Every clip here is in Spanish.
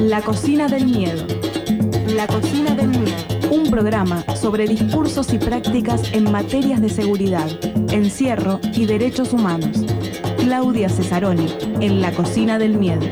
La Cocina del Miedo. La Cocina del Miedo. Un programa sobre discursos y prácticas en materias de seguridad, encierro y derechos humanos. Claudia Cesaroni, en La Cocina del Miedo.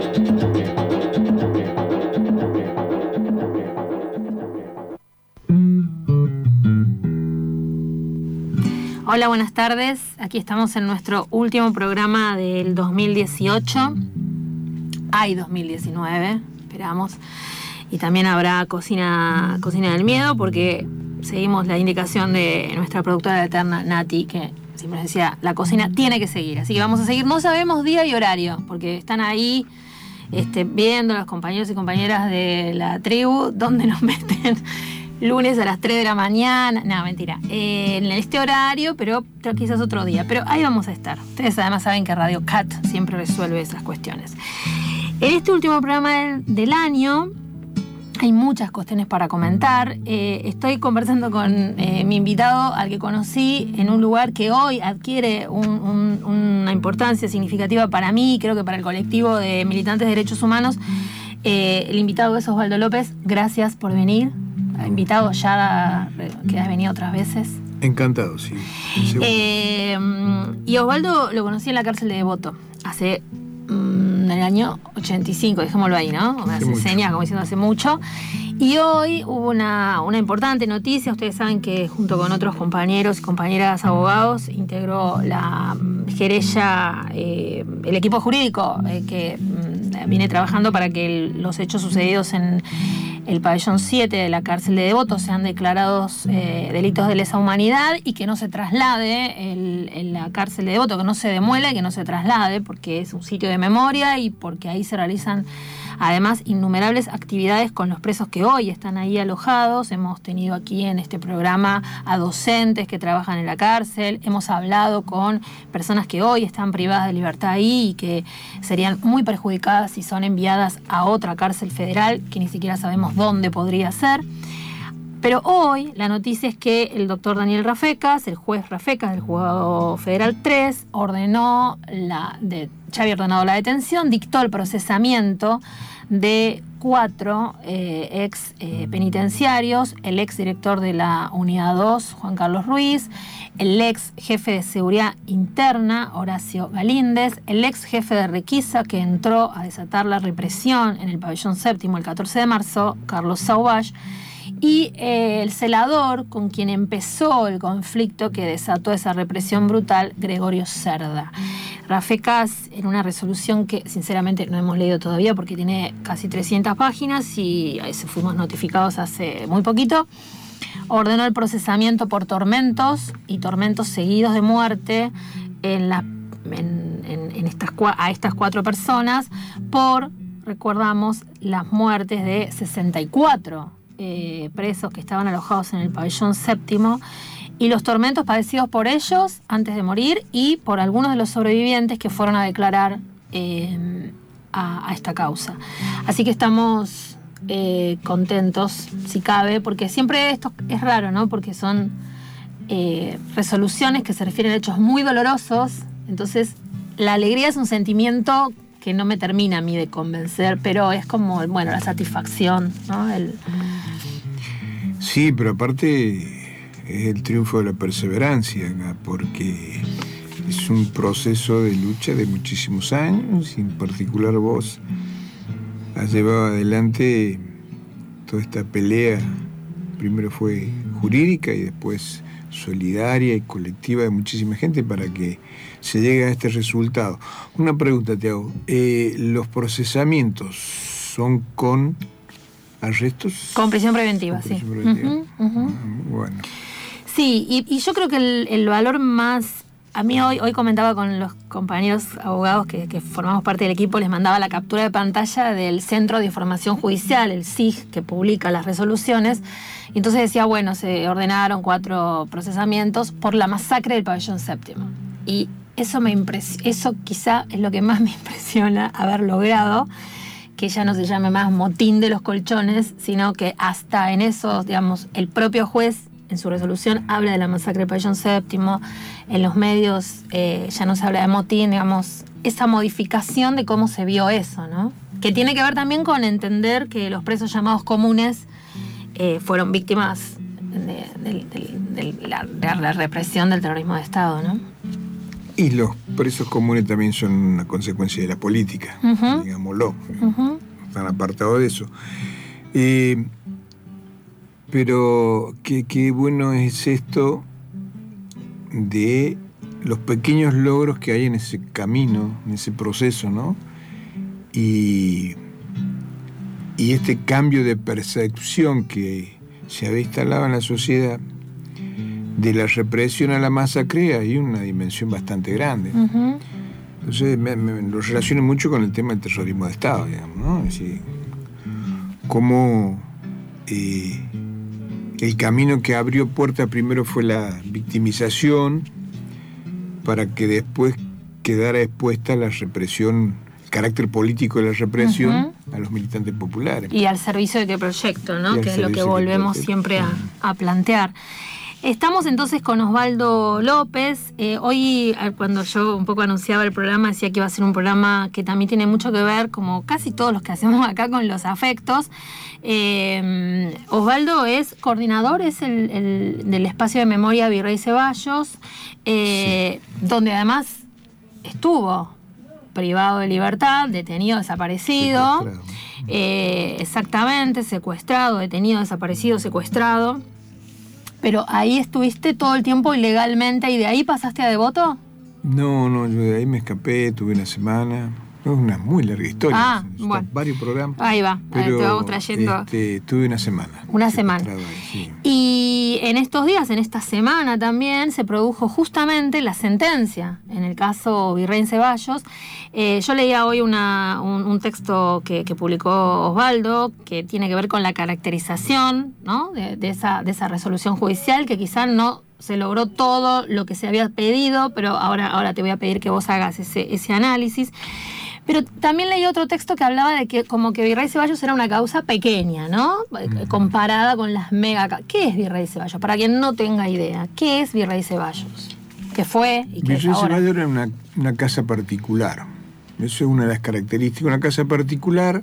Hola, buenas tardes. Aquí estamos en nuestro último programa del 2018. Hay 2019, esperamos. Y también habrá Cocina del Miedo, porque seguimos la indicación de nuestra productora eterna, Nati, que siempre nos decía, la cocina tiene que seguir. Así que vamos a seguir. No sabemos día y horario, porque están ahí viendo los compañeros y compañeras de la tribu, donde nos meten lunes a las 3 de la mañana. No, mentira. En este horario, pero quizás otro día. Pero ahí vamos a estar. Ustedes además saben que Radio Cat siempre resuelve esas cuestiones. En este último programa del año hay muchas cuestiones para comentar. Estoy conversando con mi invitado, al que conocí en un lugar que hoy adquiere una importancia significativa para mí, creo que para el colectivo de militantes de derechos humanos. El invitado es Osvaldo López. Gracias por venir. Invitado ya, que has venido otras veces. Encantado, sí. Y Osvaldo lo conocí en la cárcel de Devoto, hace en el año 85, dejémoslo ahí, ¿no? Me hace señas como diciendo hace mucho. Y hoy hubo una importante noticia. Ustedes saben que junto con otros compañeros y compañeras abogados integró la querella, el equipo jurídico que viene trabajando para que los hechos sucedidos en el pabellón 7 de la cárcel de Devoto sean declarados delitos de lesa humanidad y que no se traslade en la cárcel de Devoto, que no se demuela y que no se traslade, porque es un sitio de memoria y porque ahí se realizan además innumerables actividades con los presos que hoy están ahí alojados. Hemos tenido aquí en este programa a docentes que trabajan en la cárcel, hemos hablado con personas que hoy están privadas de libertad ahí y que serían muy perjudicadas si son enviadas a otra cárcel federal que ni siquiera sabemos dónde podría ser. Pero hoy la noticia es que el doctor Daniel Rafecas, el juez Rafecas del Juzgado Federal 3, ya había ordenado la detención, dictó el procesamiento de 4 ex penitenciarios, el ex director de la Unidad 2, Juan Carlos Ruiz, el ex jefe de seguridad interna, Horacio Galíndez, el ex jefe de requisa que entró a desatar la represión en el pabellón séptimo el 14 de marzo, Carlos Sauvage, y el celador con quien empezó el conflicto que desató esa represión brutal, Gregorio Cerda. Rafecas, en una resolución que sinceramente no hemos leído todavía porque tiene casi 300 páginas y fuimos notificados hace muy poquito, ordenó el procesamiento por tormentos y tormentos seguidos de muerte a estas 4 personas por, recordamos, las muertes de 64 presos que estaban alojados en el pabellón séptimo y los tormentos padecidos por ellos antes de morir y por algunos de los sobrevivientes que fueron a declarar a esta causa. Así que estamos contentos, si cabe, porque siempre esto es raro, ¿no? Porque son resoluciones que se refieren a hechos muy dolorosos. Entonces la alegría es un sentimiento que no me termina a mí de convencer, pero es como, bueno, la satisfacción, ¿no? Sí, pero aparte es el triunfo de la perseverancia, porque es un proceso de lucha de muchísimos años, y en particular vos has llevado adelante toda esta pelea. Primero fue jurídica y después solidaria y colectiva de muchísima gente para que se llegue a este resultado. Una pregunta te hago. ¿Los procesamientos son con arrestos? Con prisión preventiva, sí. Bueno. Sí, y yo creo que el valor más... A mí hoy comentaba con los compañeros abogados que formamos parte del equipo, les mandaba la captura de pantalla del Centro de Información Judicial, el CIJ, que publica las resoluciones. Y entonces decía, bueno, se ordenaron 4 procesamientos por la masacre del pabellón séptimo. Y eso quizá es lo que más me impresiona haber logrado, que ya no se llame más motín de los colchones, sino que hasta en eso, digamos, el propio juez en su resolución habla de la masacre del pabellón séptimo. En los medios ya no se habla de motín, digamos, esa modificación de cómo se vio eso, ¿no? que tiene que ver también con entender que los presos llamados comunes fueron víctimas de la represión del terrorismo de Estado, ¿no? Y los presos comunes también son una consecuencia de la política, digámoslo. Están apartados de eso. Pero qué bueno es esto de los pequeños logros que hay en ese camino, en ese proceso, ¿no? Y este cambio de percepción que se había instalado en la sociedad de la represión a la masacre hay una dimensión bastante grande. Entonces lo relaciono mucho con el tema del terrorismo de Estado, digamos, ¿no? Es decir, cómo el camino que abrió puerta primero fue la victimización para que después quedara expuesta la represión, el carácter político de la represión a los militantes populares. Y al servicio de qué proyecto, ¿no? Que es lo que volvemos siempre a plantear. Estamos entonces con Osvaldo López. Hoy, cuando yo un poco anunciaba el programa, decía que iba a ser un programa que también tiene mucho que ver, como casi todos los que hacemos acá, con los afectos. Osvaldo es coordinador, es del espacio de memoria Virrey Ceballos, donde además estuvo privado de libertad, detenido, desaparecido. Exactamente, secuestrado, detenido, desaparecido, secuestrado. Pero ahí estuviste todo el tiempo ilegalmente y de ahí pasaste a Devoto. No, yo de ahí me escapé, tuve una semana. Es una muy larga historia. Bueno. Varios programas. Ahí va, pero, te vamos trayendo. Tuve una semana. Una semana. Ahí, sí. Y en estos días, en esta semana también, se produjo justamente la sentencia en el caso Virrey Ceballos. Yo leía hoy un texto que publicó Osvaldo, que tiene que ver con la caracterización, ¿no? de esa resolución judicial, que quizás no se logró todo lo que se había pedido, pero ahora te voy a pedir que vos hagas ese análisis. Pero también leí otro texto que hablaba de que como que Virrey Ceballos era una causa pequeña, ¿no? Comparada con las mega... ¿Qué es Virrey Ceballos? Para quien no tenga idea, ¿qué es Virrey Ceballos? ¿Qué fue y qué es ahora? Virrey Ceballos era una casa particular. Eso es una de las características. Una casa particular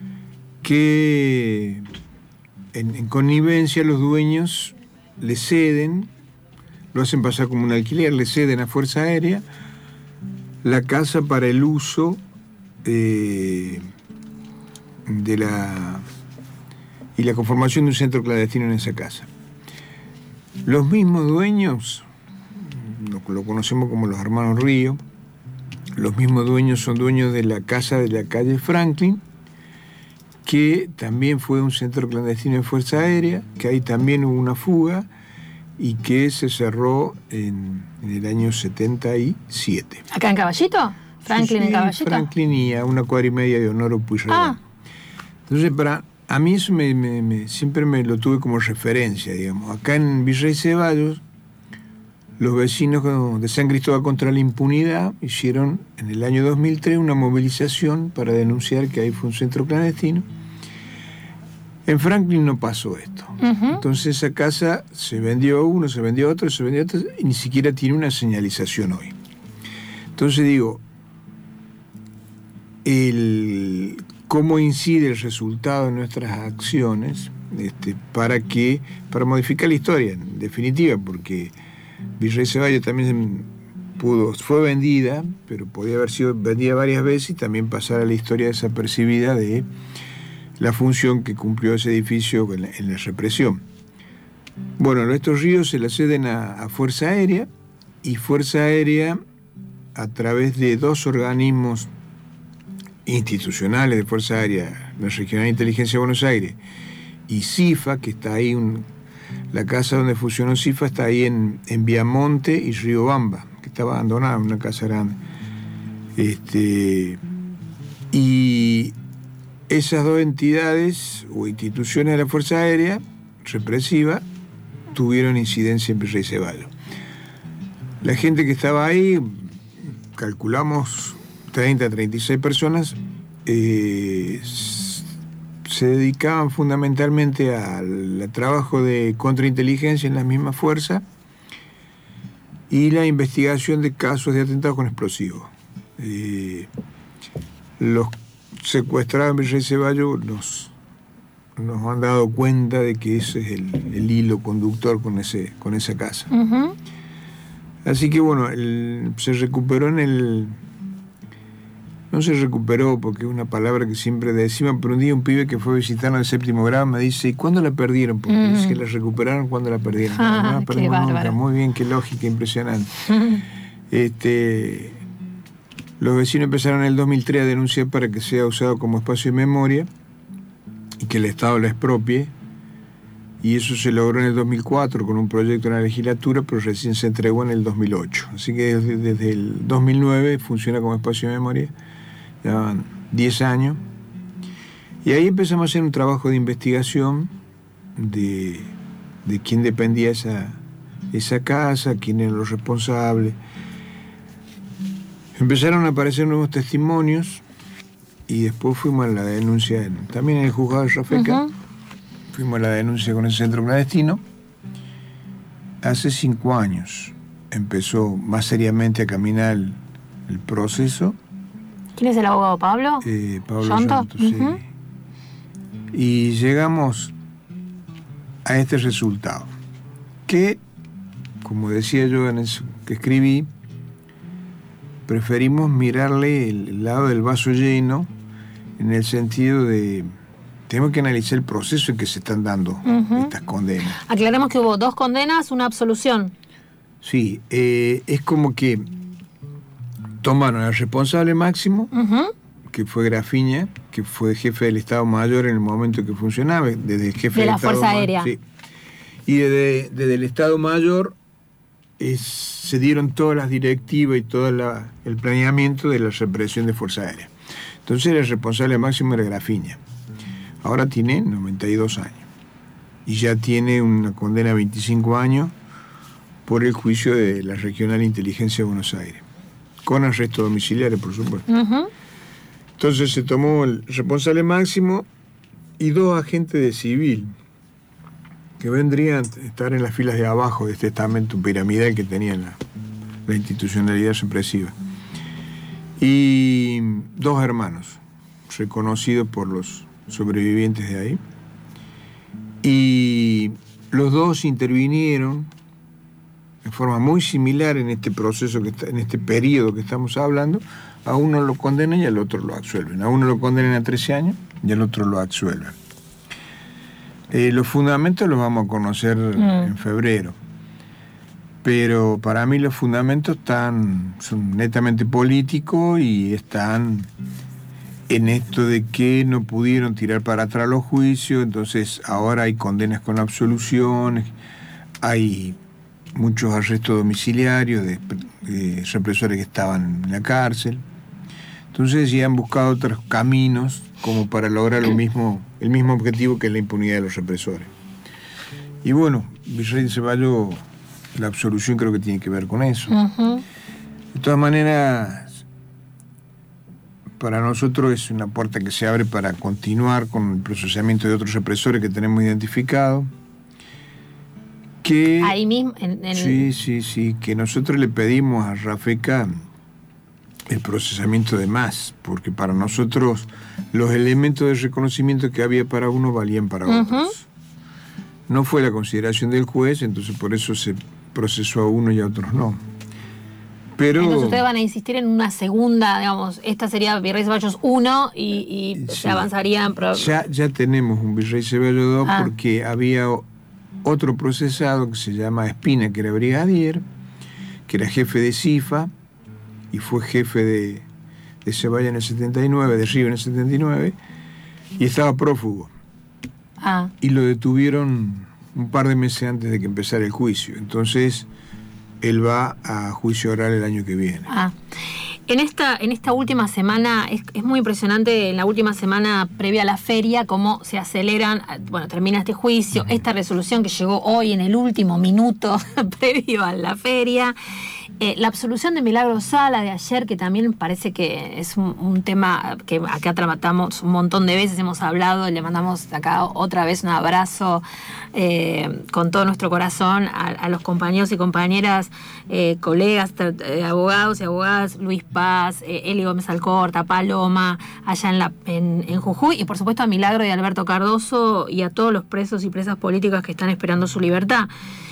que en connivencia los dueños le ceden, lo hacen pasar como un alquiler, le ceden a Fuerza Aérea la casa para el uso y la conformación de un centro clandestino en esa casa. Los mismos dueños, lo conocemos como los hermanos Río, los mismos dueños son dueños de la casa de la calle Franklin, que también fue un centro clandestino de Fuerza Aérea, que ahí también hubo una fuga y que se cerró en el año 77. ¿Acá en Caballito? ¿Franklin en Caballito? Franklin y a una cuadra y media de Honoro Pueyrredón. Entonces, a mí eso siempre me lo tuve como referencia, digamos. Acá en Virrey Ceballos, los vecinos de San Cristóbal contra la impunidad hicieron en el año 2003 una movilización para denunciar que ahí fue un centro clandestino. En Franklin no pasó esto. Entonces esa casa se vendió uno, se vendió otro, y ni siquiera tiene una señalización hoy. Entonces digo, cómo incide el resultado de nuestras acciones para modificar la historia, en definitiva, porque Virrey Ceballos también fue vendida, pero podía haber sido vendida varias veces y también pasar a la historia desapercibida de la función que cumplió ese edificio en la represión. Bueno, estos ríos se la ceden a Fuerza Aérea, y Fuerza Aérea, a través de dos organismos institucionales de Fuerza Aérea, la Regional de Inteligencia de Buenos Aires y CIFA, que está ahí, la casa donde funcionó CIFA está ahí en Viamonte y Riobamba, que estaba abandonada, una casa grande. Y esas dos entidades o instituciones de la Fuerza Aérea represiva tuvieron incidencia en Virrey Ceballos. La gente que estaba ahí, calculamos 30, 36 personas, se dedicaban fundamentalmente al trabajo de contrainteligencia en la misma fuerza y la investigación de casos de atentados con explosivos. Los secuestrados en Virrey Ceballos nos han dado cuenta de que ese es el hilo conductor con esa casa. Uh-huh. Así que bueno, se recuperó no se recuperó porque es una palabra que siempre decimos, pero un día un pibe que fue a visitarnos al 7º grado me dice, ¿y cuándo la perdieron? Porque es que la recuperaron cuando la perdieron. No la perdimos nunca. Muy bien, qué lógica, impresionante. Los vecinos empezaron en el 2003 a denunciar para que sea usado como espacio de memoria y que el Estado la expropie, y eso se logró en el 2004 con un proyecto en la legislatura, pero recién se entregó en el 2008. Así que desde el 2009 funciona como espacio de memoria, ya van 10 años, y ahí empezamos a hacer un trabajo de investigación de quién dependía esa casa, quién eran los responsables. Empezaron a aparecer nuevos testimonios y después fuimos a la denuncia, también en el juzgado de Rafeca. Uh-huh. Fuimos a la denuncia con el centro clandestino. Hace 5 años empezó más seriamente a caminar el proceso. ¿Quién es el abogado? ¿Pablo? Pablo Santos, sí. Uh-huh. Y llegamos a este resultado, que, como decía yo en eso que escribí, preferimos mirarle el lado del vaso lleno, en el sentido de tenemos que analizar el proceso en que se están dando estas condenas. Aclaremos que hubo 2 condenas, una absolución. Sí, es como que tomaron al responsable máximo, que fue Grafiña, que fue jefe del Estado Mayor en el momento que funcionaba, desde el jefe de la Estado Fuerza Aérea. Sí. Y desde el Estado Mayor se dieron todas las directivas y todo el planeamiento de la represión de Fuerza Aérea. Entonces el responsable máximo era Grafiña. Ahora tiene 92 años y ya tiene una condena de 25 años por el juicio de la Regional Inteligencia de Buenos Aires, con arresto domiciliario, por supuesto. Uh-huh. Entonces se tomó el responsable máximo y 2 agentes de civil que vendrían a estar en las filas de abajo de este estamento piramidal que tenía la institucionalidad represiva. Y 2 hermanos, reconocidos por los sobrevivientes de ahí. Y los 2 intervinieron de forma muy similar en este proceso, en este periodo que estamos hablando. A uno lo condenan y al otro lo absuelven. A uno lo condenan a 13 años y al otro lo absuelven. Los fundamentos los vamos a conocer en febrero. Pero para mí los fundamentos son netamente políticos y están en esto de que no pudieron tirar para atrás los juicios, entonces ahora hay condenas con absoluciones, hay muchos arrestos domiciliarios de represores que estaban en la cárcel. Entonces ya han buscado otros caminos como para lograr el mismo objetivo, que es la impunidad de los represores. Y bueno, Virrey Ceballos, la absolución creo que tiene que ver con eso. Uh-huh. De todas maneras, para nosotros es una puerta que se abre para continuar con el procesamiento de otros represores que tenemos identificados. Ahí mismo. Sí, que nosotros le pedimos a Rafeca el procesamiento de más, porque para nosotros los elementos de reconocimiento que había para uno valían para otros. No fue la consideración del juez, entonces por eso se procesó a uno y a otros no. Pero entonces ustedes van a insistir en una segunda, digamos, esta sería Virrey Ceballos 1 y sí, se avanzarían. Ya tenemos un Virrey Ceballos 2 porque había otro procesado que se llama Espina, que era brigadier, que era jefe de CIFA y fue jefe de Ceballos en el 79, de Río en el 79, y estaba prófugo. Y lo detuvieron un par de meses antes de que empezara el juicio. Entonces él va a juicio oral el año que viene. En esta última semana, es muy impresionante, en la última semana previa a la feria, cómo se aceleran, termina este juicio, esta resolución que llegó hoy en el último minuto previo a la feria, La absolución de Milagro Sala de ayer, que también parece que es un tema que acá tratamos un montón de veces, hemos hablado, le mandamos acá otra vez un abrazo con todo nuestro corazón a los compañeros y compañeras, colegas, abogados y abogadas, Luis Paz, Eli Gómez Alcorta, Paloma, allá en Jujuy, y por supuesto a Milagro y a Alberto Cardoso y a todos los presos y presas políticas que están esperando su libertad.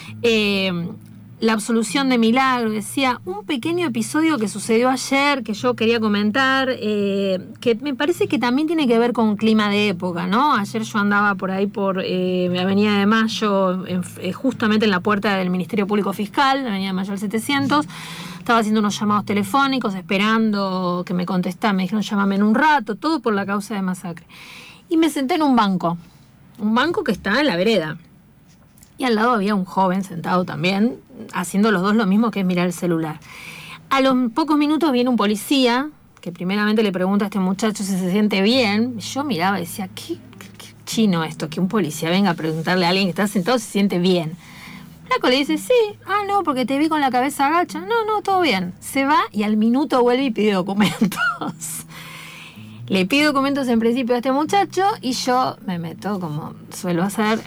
La absolución de Milagro, decía, un pequeño episodio que sucedió ayer que yo quería comentar, que me parece que también tiene que ver con clima de época, ¿no? Ayer yo andaba por ahí por Avenida de Mayo, justamente en la puerta del Ministerio Público Fiscal, Avenida de Mayo al 700, estaba haciendo unos llamados telefónicos, esperando que me contestaran, me dijeron llámame en un rato, todo por la causa de masacre. Y me senté en un banco que está en la vereda. Y al lado había un joven sentado también, haciendo los dos lo mismo, que es mirar el celular. A los pocos minutos viene un policía, que primeramente le pregunta a este muchacho si se siente bien. Yo miraba y decía, ¿qué chino esto? Que un policía venga a preguntarle a alguien que está sentado si se siente bien. Flaco le dice, sí, no, porque te vi con la cabeza agacha. No, todo bien. Se va y al minuto vuelve y pide documentos. Le pido documentos en principio a este muchacho y yo me meto, como suelo hacer,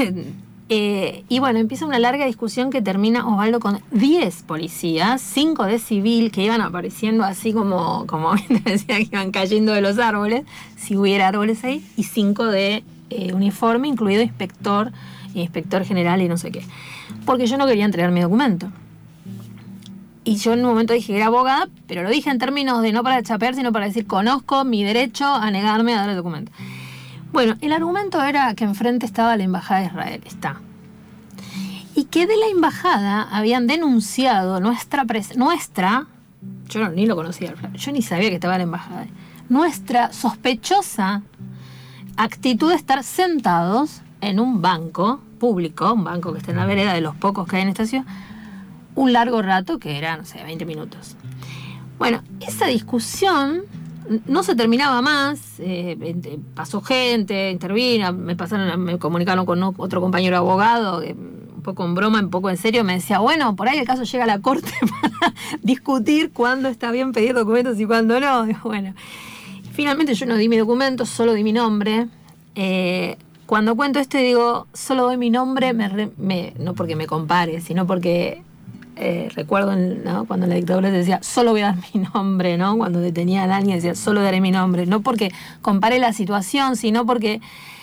y bueno, empieza una larga discusión que termina, Osvaldo, con 10 policías, 5 de civil, que iban apareciendo así como decía, que iban cayendo de los árboles, si hubiera árboles ahí, y 5 de uniforme, incluido inspector general y no sé qué. Porque yo no quería entregar mi documento. Y yo en un momento dije que era abogada, pero lo dije en términos de no para chapear, sino para decir, conozco mi derecho a negarme a dar el documento. Bueno, el argumento era que enfrente estaba la Embajada de Israel, y que de la embajada habían denunciado nuestra, yo ni lo conocía, yo ni sabía que estaba la embajada, nuestra sospechosa actitud de estar sentados en un banco público, un banco que está en la vereda de los pocos que hay en esta ciudad, un largo rato que era, 20 minutos. Bueno, esa discusión no se terminaba más, pasó gente, intervino, me comunicaron con otro compañero abogado, un poco en broma, un poco en serio, me decía, bueno, por ahí el caso llega a la corte para discutir cuándo está bien pedir documentos y cuándo no. Bueno, finalmente yo no di mi documento, solo di mi nombre. Cuando cuento esto y digo, solo doy mi nombre, no porque me compare, sino porque recuerdo ¿no? cuando en la dictadura decía, solo voy a dar mi nombre, ¿no? Cuando detenían a alguien decía, solo daré mi nombre. No porque compare la situación, sino porque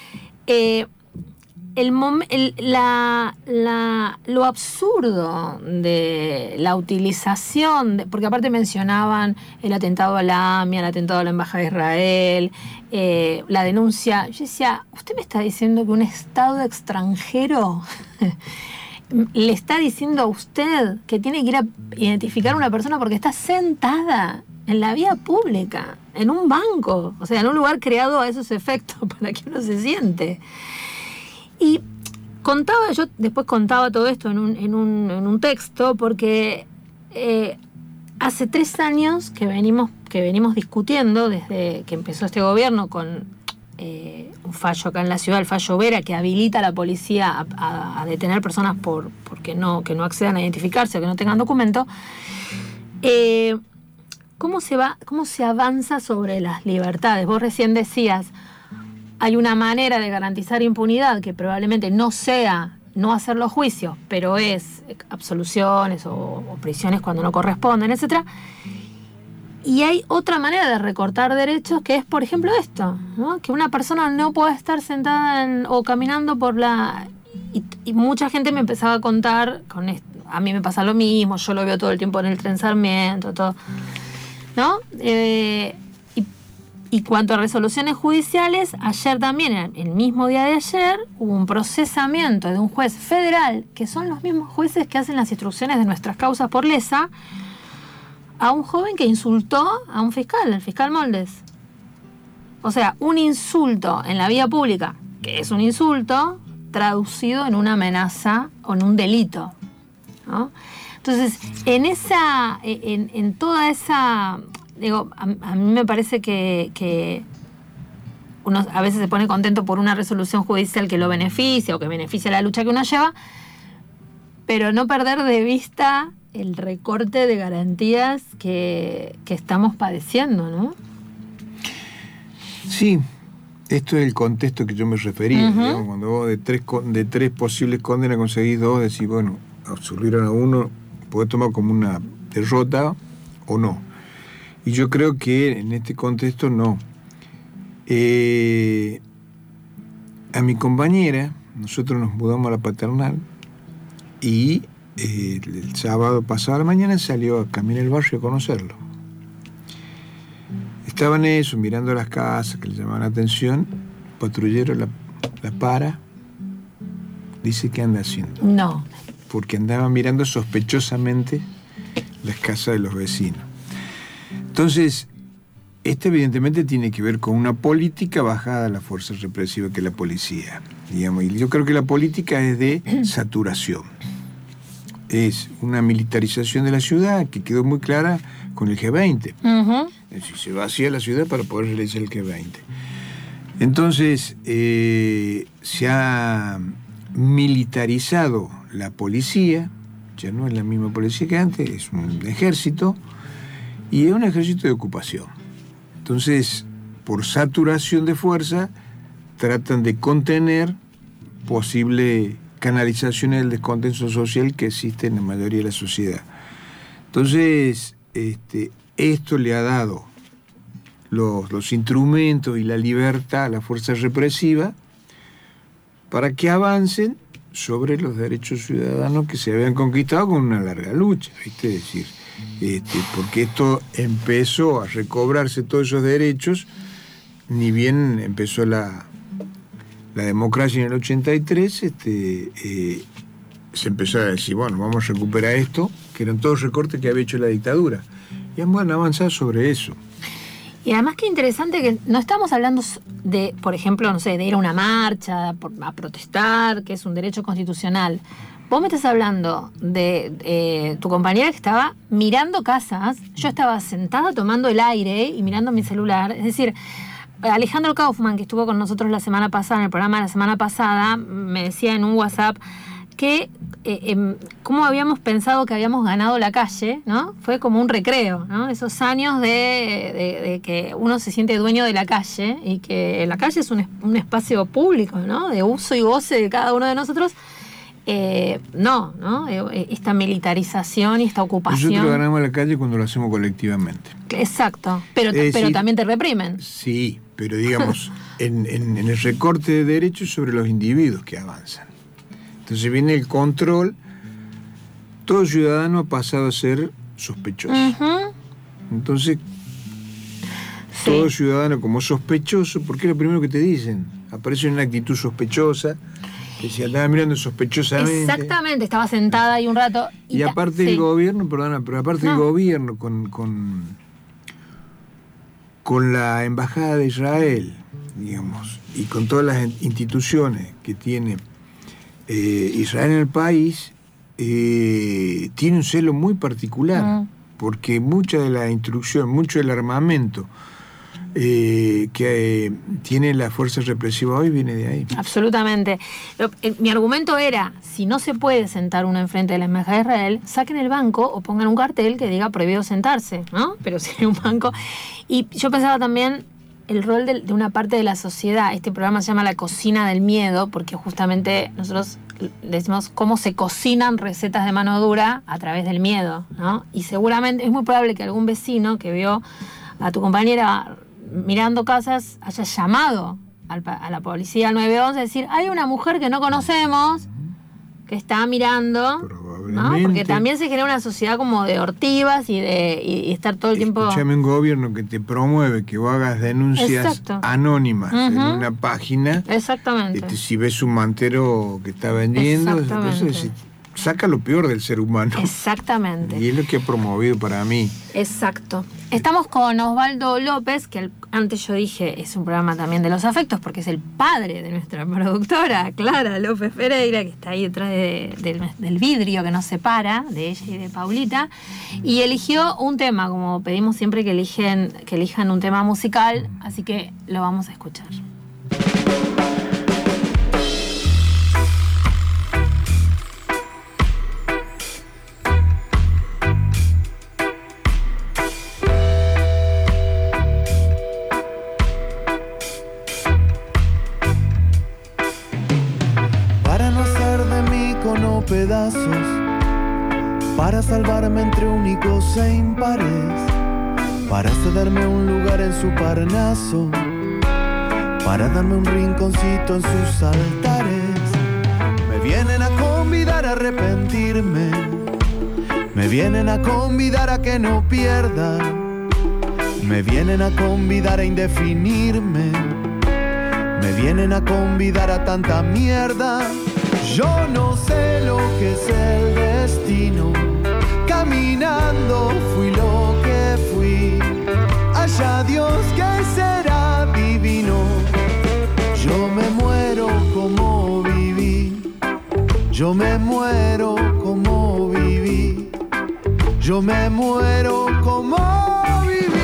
lo absurdo de la utilización, porque aparte mencionaban el atentado a la AMIA, el atentado a la Embajada de Israel, la denuncia. Yo decía, ¿usted me está diciendo que un Estado extranjero le está diciendo a usted que tiene que ir a identificar a una persona porque está sentada en la vía pública, en un banco, o sea, en un lugar creado a esos efectos para que uno se siente? Y yo después contaba todo esto en un texto, porque hace 3 años que venimos discutiendo, desde que empezó este gobierno, con un fallo acá en la ciudad, el fallo Vera, que habilita a la policía a detener personas que no accedan a identificarse o que no tengan documento. ¿Cómo se avanza sobre las libertades? Vos recién decías, hay una manera de garantizar impunidad que probablemente no sea no hacer los juicios, pero es absoluciones o prisiones cuando no corresponden, etc. Y hay otra manera de recortar derechos, que es, por ejemplo, esto, ¿no? Que una persona no puede estar sentada o caminando por la... Y mucha gente me empezaba a contar, a mí me pasa lo mismo, yo lo veo todo el tiempo en el Tren Sarmiento, todo, ¿no? Y cuanto a resoluciones judiciales, ayer también, el mismo día de ayer, hubo un procesamiento de un juez federal, que son los mismos jueces que hacen las instrucciones de nuestras causas por lesa, a un joven que insultó a un fiscal, el fiscal Moldes. O sea, un insulto en la vía pública, que es un insulto, traducido en una amenaza o en un delito, ¿no? Entonces, en toda esa... Digo, a mí me parece que uno a veces se pone contento por una resolución judicial que lo beneficia o que beneficia la lucha que uno lleva, pero no perder de vista el recorte de garantías que estamos padeciendo, ¿no? Sí, esto es el contexto que yo me refería. Digamos, cuando vos de tres posibles condenas conseguís 2, decís, bueno, absolvieron a uno, podés tomar como una derrota o no. Y yo creo que en este contexto no. A mi compañera, nosotros nos mudamos a la Paternal y el sábado pasado a la mañana salió a caminar el barrio a conocerlo. Estaba en eso, mirando las casas que le llamaban la atención. El patrullero la para. Dice, ¿qué anda haciendo? No. Porque andaba mirando sospechosamente las casas de los vecinos. Entonces, esto evidentemente tiene que ver con una política bajada a la fuerza represiva que es la policía. Digamos. Y yo creo que la política es de saturación. Es una militarización de la ciudad que quedó muy clara con el G20. Es decir, se vacía la ciudad para poder realizar el G20. Entonces, se ha militarizado la policía, ya no es la misma policía que antes, es un ejército, y es un ejército de ocupación. Entonces, por saturación de fuerza, tratan de contener posible canalizaciones del descontento social que existe en la mayoría de la sociedad. Entonces, esto le ha dado los instrumentos y la libertad a la fuerza represiva para que avancen sobre los derechos ciudadanos que se habían conquistado con una larga lucha, ¿viste? Es decir, porque esto empezó a recobrarse todos esos derechos, ni bien empezó la democracia en el 83, se empezó a decir, bueno, vamos a recuperar esto, que eran todos recortes que había hecho la dictadura. Y han avanzado sobre eso. Y además qué interesante que no estamos hablando de, por ejemplo, no sé, de ir a una marcha, a protestar, que es un derecho constitucional. Vos me estás hablando de tu compañera que estaba mirando casas, yo estaba sentada tomando el aire y mirando mi celular. Es decir, Alejandro Kaufman, que estuvo con nosotros la semana pasada, en el programa de la semana pasada, me decía en un WhatsApp que cómo habíamos pensado que habíamos ganado la calle, ¿no? Fue como un recreo, ¿no? Esos años de que uno se siente dueño de la calle y que la calle es un espacio público, ¿no? De uso y goce de cada uno de nosotros. ¿no? Esta militarización y esta ocupación. Nosotros ganamos la calle cuando lo hacemos colectivamente. Exacto, pero también te reprimen. Sí, pero digamos, en el recorte de derechos sobre los individuos que avanzan. Entonces viene el control. Todo ciudadano ha pasado a ser sospechoso. Uh-huh. Entonces, sí. Todo ciudadano como sospechoso, porque es lo primero que te dicen. Aparece una actitud sospechosa, que se andaba mirando sospechosamente. Exactamente, estaba sentada ahí un rato. Y aparte el gobierno, el gobierno con la Embajada de Israel, digamos, y con todas las instituciones que tiene Israel en el país, tiene un celo muy particular, porque mucha de la instrucción, mucho del armamento que tiene la fuerza represiva hoy viene de ahí. Absolutamente. Mi argumento era, si no se puede sentar uno enfrente de la Embajada de Israel, saquen el banco o pongan un cartel que diga prohibido sentarse, ¿no? Pero si hay un banco. Y yo pensaba también el rol de una parte de la sociedad. Este programa se llama La Cocina del Miedo, porque justamente nosotros decimos cómo se cocinan recetas de mano dura a través del miedo, ¿no? Y seguramente es muy probable que algún vecino que vio a tu compañera mirando casas haya llamado a la policía, al 911, a decir, hay una mujer que no conocemos que está mirando, ¿no? Porque también se genera una sociedad como de ortivas y estar todo el tiempo. Escúchame, un gobierno que te promueve que vos hagas denuncias anónimas en una página. Exactamente. Si ves un mantero que está vendiendo, entonces saca lo peor del ser humano. Exactamente. Y es lo que ha promovido para mí. Exacto. Estamos con Osvaldo López, que antes yo dije es un programa también de los afectos, porque es el padre de nuestra productora, Clara López Pereira, que está ahí detrás del vidrio que nos separa de ella y de Paulita, y eligió un tema, como pedimos siempre que elijan un tema musical, así que lo vamos a escuchar. pedazos para salvarme entre únicos e impares, para cederme un lugar en su Parnaso, para darme un rinconcito en sus altares. Me vienen a convidar a arrepentirme, me vienen a convidar a que no pierda, me vienen a convidar a indefinirme, me vienen a convidar a tanta mierda. Yo no sé lo que es el destino, caminando fui lo que fui, allá Dios que será divino. Yo me muero como viví, yo me muero como viví, yo me muero como viví.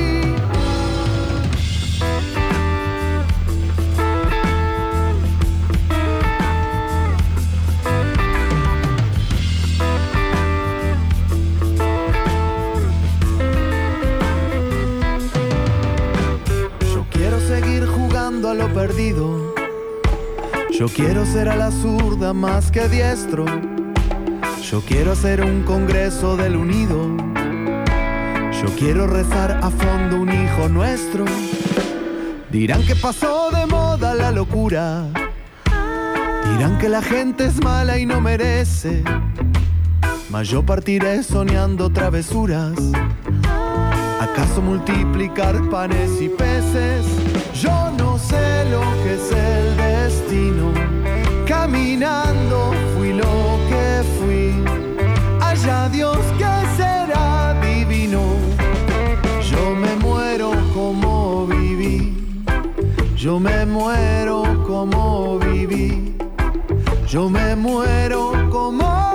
A lo perdido, yo quiero ser a la zurda más que diestro, yo quiero hacer un congreso del unido, yo quiero rezar a fondo un hijo nuestro. Dirán que pasó de moda la locura, dirán que la gente es mala y no merece, mas yo partiré soñando travesuras. ¿Acaso multiplicar panes y peces? Yo no sé lo que es el destino, caminando fui lo que fui, allá Dios que será divino. Yo me muero como viví, yo me muero como viví, yo me muero como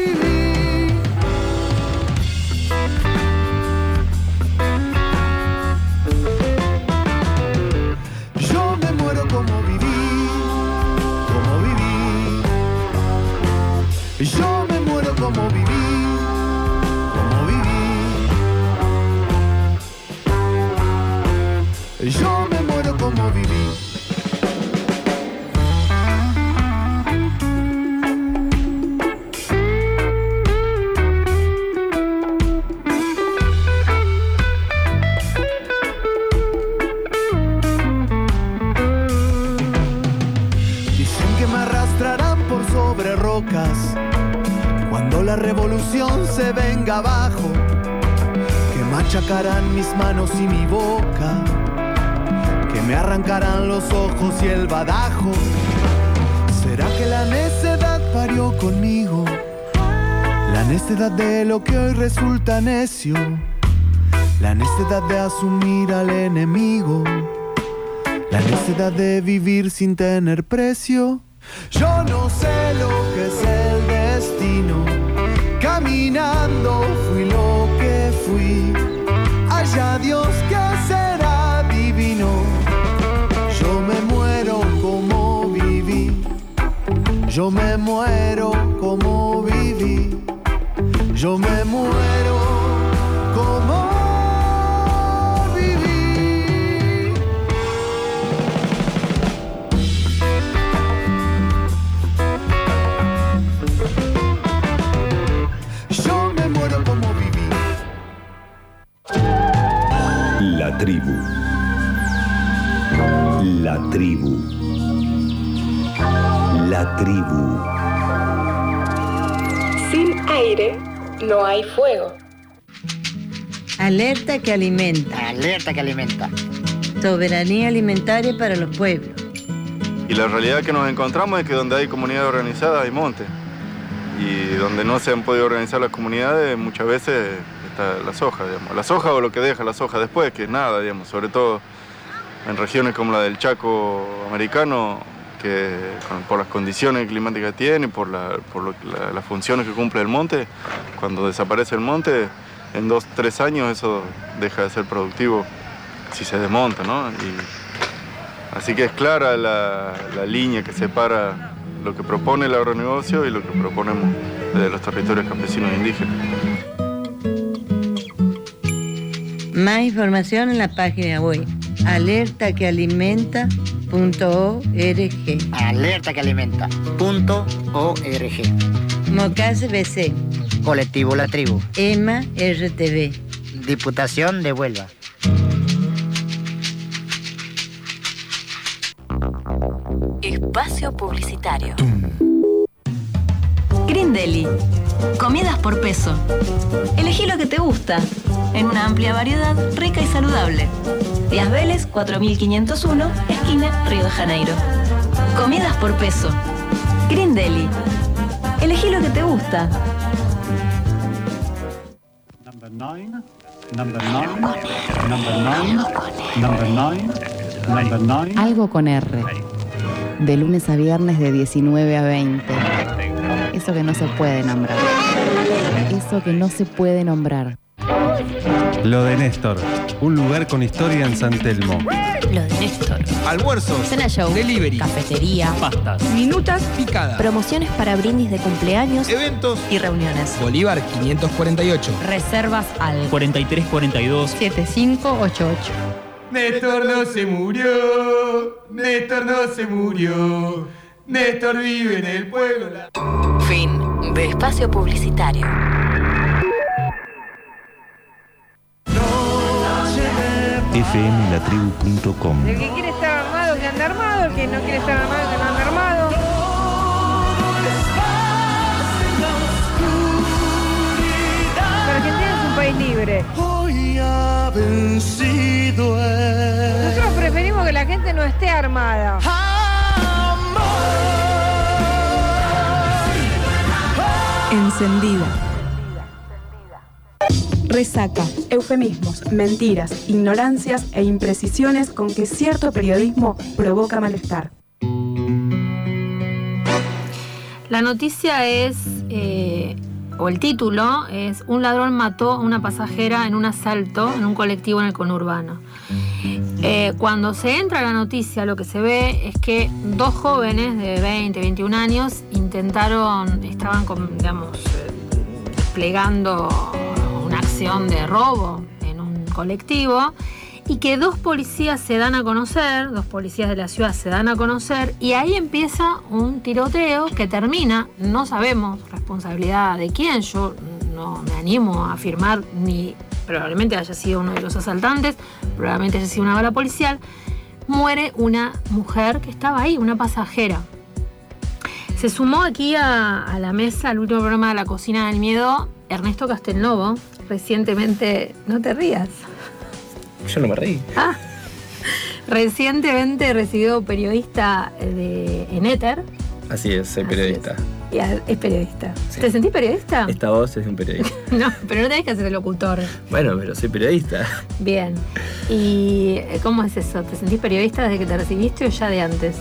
yo me muero como viví, como viví. Yo me muero como viví. Dicen que me arrastrarán por sobre rocas cuando la revolución se venga abajo, que machacarán mis manos y mi boca, que me arrancarán los ojos y el badajo. ¿Será que la necedad parió conmigo? La necedad de lo que hoy resulta necio, la necedad de asumir al enemigo, la necedad de vivir sin tener precio. Yo no sé lo que es el destino, caminando fui lo que fui, allá Dios que será divino. Yo me muero como viví, yo me muero como viví, yo me muero como La tribu. La tribu. La tribu. Sin aire no hay fuego. Alerta que alimenta. Alerta que alimenta. Soberanía alimentaria para los pueblos. Y la realidad que nos encontramos es que donde hay comunidades organizadas hay monte. Y donde no se han podido organizar las comunidades, muchas veces está la soja, digamos. La soja o lo que deja la soja después, que es nada, digamos. Sobre todo en regiones como la del Chaco americano, que por las condiciones climáticas que tiene, por las funciones que cumple el monte, cuando desaparece el monte, en 2-3 años eso deja de ser productivo si se desmonta, ¿no? Así que es clara la línea que separa lo que propone el agronegocio y lo que proponemos desde los territorios campesinos e indígenas. Más información en la página web alertaquealimenta.org. Alertaquealimenta.org. Mocase BC. Colectivo La Tribu. EMA RTV. Diputación de Huelva. Espacio publicitario. Green Deli. Comidas por peso. Elegí lo que te gusta, en una amplia variedad, rica y saludable. Díaz Vélez, 4501, esquina Río de Janeiro. Comidas por peso. Green Deli. Elegí lo que te gusta. Number 9, number 9, number 9, number 9, number 9. Algo con R. De lunes a viernes de 19 a 20. Eso que no se puede nombrar. Eso que no se puede nombrar. Lo de Néstor. Un lugar con historia en San Telmo. Lo de Néstor. Almuerzos. Cena show. Delivery. Cafetería. Pastas. Minutas picadas. Promociones para brindis de cumpleaños. Eventos. Y reuniones. Bolívar 548. Reservas al 4342 7588. Néstor no se murió. Néstor no se murió. Néstor vive en el pueblo. Fin de espacio publicitario. fmlatribu.com. El que quiere estar armado, que anda armado. El que no quiere estar armado, que no anda armado. Pero Argentina es un país libre. Hoy ha vencido él. Nosotros preferimos que la gente no esté armada. Encendida. Resaca, eufemismos, mentiras, ignorancias e imprecisiones con que cierto periodismo provoca malestar. La noticia es, o el título es: un ladrón mató a una pasajera en un asalto en un colectivo en el conurbano. Cuando se entra a la noticia, lo que se ve es que dos jóvenes de 20, 21 años estaban desplegando una acción de robo en un colectivo, y que dos policías se dan a conocer, dos policías de la ciudad se dan a conocer, y ahí empieza un tiroteo que termina, no sabemos responsabilidad de quién, yo no me animo a afirmar, ni probablemente haya sido uno de los asaltantes, probablemente haya sido una bala policial. Muere una mujer que estaba ahí, una pasajera. Se sumó aquí a la mesa, al último programa de La Cocina del Miedo, Ernesto Castelnovo, recientemente... No te rías. Yo no me reí. Recientemente recibido periodista en Éter. Así es, soy periodista. Es periodista. Sí. ¿Te sentís periodista? Esta voz es un periodista. No, pero no tenés que ser locutor. Bueno, pero soy periodista. Bien. ¿Y cómo es eso? ¿Te sentís periodista desde que te recibiste o ya de antes?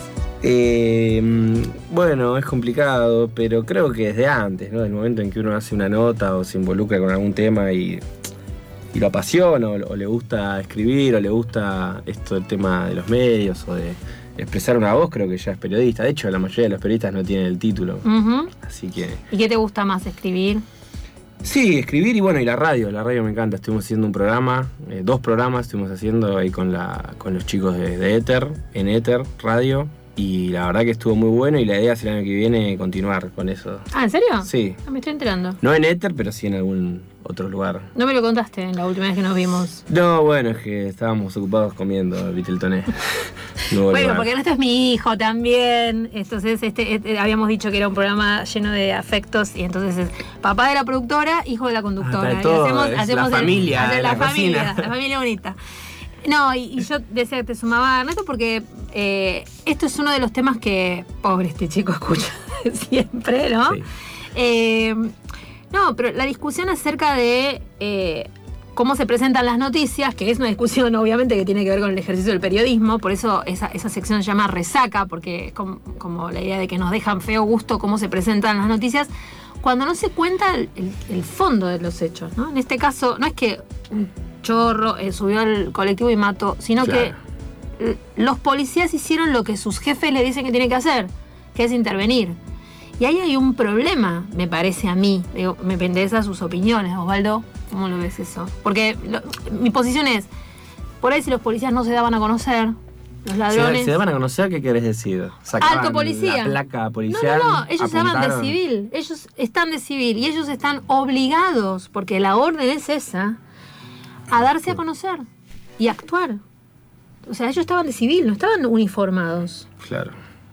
Bueno, es complicado, pero creo que desde antes, ¿no? Del momento en que uno hace una nota o se involucra con algún tema y lo apasiona, o le gusta escribir, o le gusta esto del tema de los medios o de expresar una voz, creo que ya es periodista. De hecho, la mayoría de los periodistas no tienen el título. Uh-huh. Así que... ¿Y qué te gusta más, escribir? Sí, escribir y bueno, y la radio me encanta. Estuvimos haciendo un programa, 2 programas estuvimos haciendo ahí con los chicos de Éter, en Éter Radio, y la verdad que estuvo muy bueno, y la idea es el año que viene continuar con eso. ¿Ah, en serio? Sí. Me estoy enterando. No en Éter, pero sí en algún otro lugar. No me lo contaste en la última vez que nos vimos. No, bueno, es que estábamos ocupados comiendo Viteltoné. Bueno, porque Ernesto es mi hijo también. Entonces, habíamos dicho que era un programa lleno de afectos, y entonces es papá de la productora, hijo de la conductora. Hacemos la familia, la familia bonita. No, y yo decía que te sumaba a Ernesto porque esto es uno de los temas que, pobre este chico, escucha siempre, ¿no? Sí. No, pero la discusión acerca de cómo se presentan las noticias, que es una discusión obviamente que tiene que ver con el ejercicio del periodismo, por eso esa sección se llama Resaca, porque es como la idea de que nos dejan feo gusto cómo se presentan las noticias, cuando no se cuenta el fondo de los hechos, ¿no? En este caso, no es que un chorro subió al colectivo y mató, sino que los policías hicieron lo que sus jefes le dicen que tienen que hacer, que es intervenir. Y ahí hay un problema, me parece a mí. Digo, me interesa sus opiniones, Osvaldo. ¿Cómo lo ves eso? Porque mi posición es, Por ahí si los policías no se daban a conocer, los ladrones... ¿Se daban a conocer? ¿Qué querés decir? ¿Sacaban alto policía. la placa policial? No, ellos se daban de apuntaron? civil. Ellos están de civil y ellos están obligados, porque la orden es esa, a darse a conocer y actuar. O sea, ellos estaban de civil, no estaban uniformados. Claro.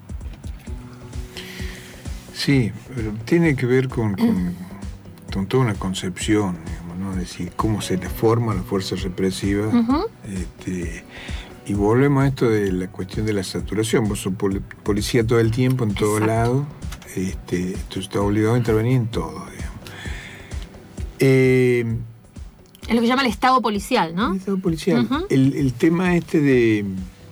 Sí, pero tiene que ver con toda una concepción, digamos, ¿no? Es decir, cómo se le forma la fuerza represiva. Y volvemos a esto de la cuestión de la saturación. Vos sos policía todo el tiempo, en todo lado. Tú estás obligado a intervenir en todo, digamos. Es lo que llama el Estado policial, ¿no? El Estado policial. El tema de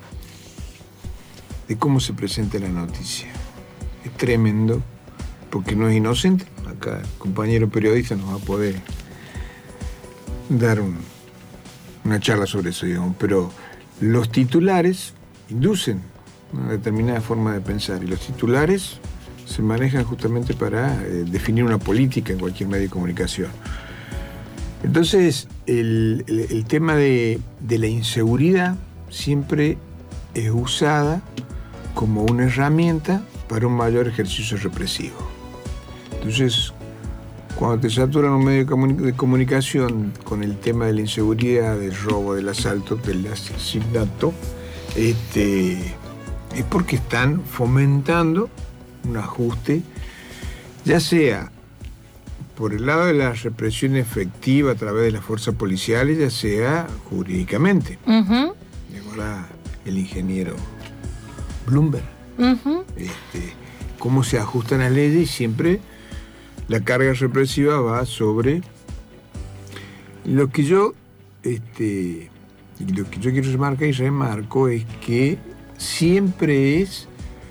cómo se presenta la noticia es tremendo, porque no es inocente. Acá el compañero periodista nos va a poder dar una charla sobre eso, digamos. Pero los titulares inducen una determinada forma de pensar, y los titulares se manejan justamente para definir una política en cualquier medio de comunicación. Entonces, el tema de la inseguridad siempre es usada como una herramienta para un mayor ejercicio represivo. Entonces, cuando te saturan un medio de comunicación con el tema de la inseguridad, del robo, del asalto, del asesinato, es porque están fomentando un ajuste, ya sea por el lado de la represión efectiva a través de las fuerzas policiales, ya sea jurídicamente. Ahora el ingeniero Bloomberg. Cómo se ajustan las leyes, y siempre la carga represiva va sobre lo que yo quiero remarcar y remarco es que siempre es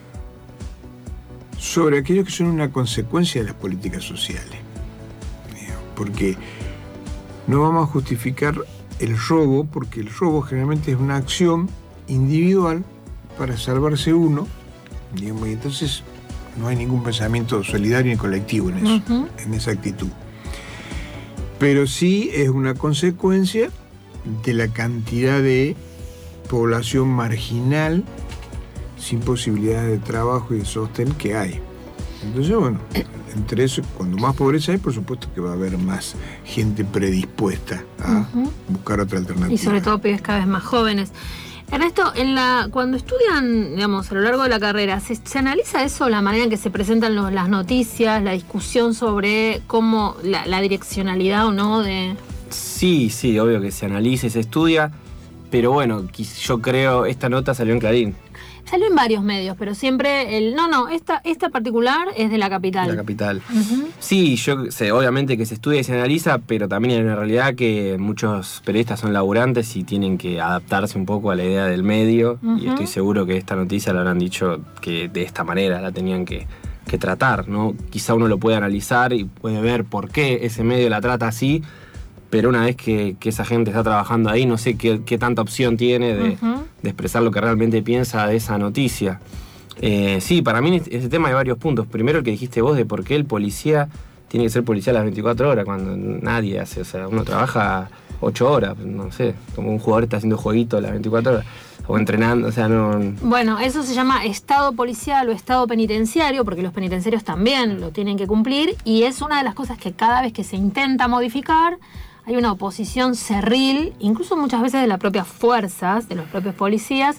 sobre aquellos que son una consecuencia de las políticas sociales. Porque no vamos a justificar el robo, porque el robo generalmente es una acción individual para salvarse uno, digamos, y entonces no hay ningún pensamiento solidario ni colectivo en eso, en esa actitud. Pero sí es una consecuencia de la cantidad de población marginal sin posibilidades de trabajo y de sostén que hay. Entonces, bueno, entre eso, cuando más pobreza hay, por supuesto que va a haber más gente predispuesta a buscar otra alternativa. Y sobre todo pibes cada vez más jóvenes. Ernesto, cuando estudian, digamos, a lo largo de la carrera, ¿se analiza eso, la manera en que se presentan las noticias, la discusión sobre cómo la direccionalidad o no de...? Sí, obvio que se analiza y se estudia, pero bueno, yo creo, esta nota salió en Clarín. Salió en varios medios, pero siempre esta particular es de La Capital. La Capital. Sí, yo sé, obviamente que se estudia y se analiza, pero también hay una realidad que muchos periodistas son laburantes y tienen que adaptarse un poco a la idea del medio, y estoy seguro que esta noticia la habrán dicho que de esta manera la tenían que tratar, ¿no? Quizá uno lo puede analizar y puede ver por qué ese medio la trata así, pero una vez que esa gente está trabajando ahí, no sé qué tanta opción tiene de expresar lo que realmente piensa de esa noticia. Sí, para mí ese tema hay varios puntos. Primero, el que dijiste vos de por qué el policía tiene que ser policía a las 24 horas, cuando nadie hace, o sea, uno trabaja 8 horas, no sé, como un jugador está haciendo jueguito a las 24 horas, o entrenando, o sea, no... Bueno, eso se llama estado policial o estado penitenciario, porque los penitenciarios también lo tienen que cumplir, y es una de las cosas que cada vez que se intenta modificar, hay una oposición cerril, incluso muchas veces de las propias fuerzas, de los propios policías.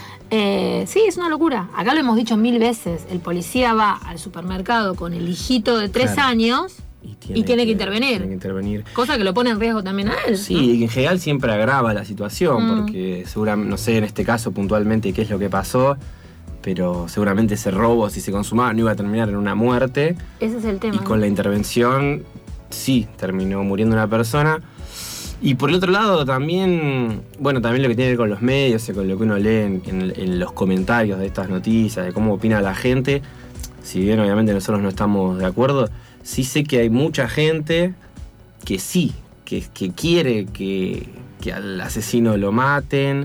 Sí, es una locura. Acá lo hemos dicho 1000 veces. El policía va al supermercado con el hijito de 3 años y tiene que intervenir. Cosa que lo pone en riesgo también a él. Sí, ¿no? Y en general siempre agrava la situación, porque seguramente, no sé en este caso puntualmente qué es lo que pasó, pero seguramente ese robo, si se consumaba, no iba a terminar en una muerte. Ese es el tema. Y con la intervención, sí, terminó muriendo una persona. Y por el otro lado también, bueno, también lo que tiene que ver con los medios y con lo que uno lee en los comentarios de estas noticias, de cómo opina la gente, si bien obviamente nosotros no estamos de acuerdo, sí sé que hay mucha gente que sí, que quiere que al asesino lo maten,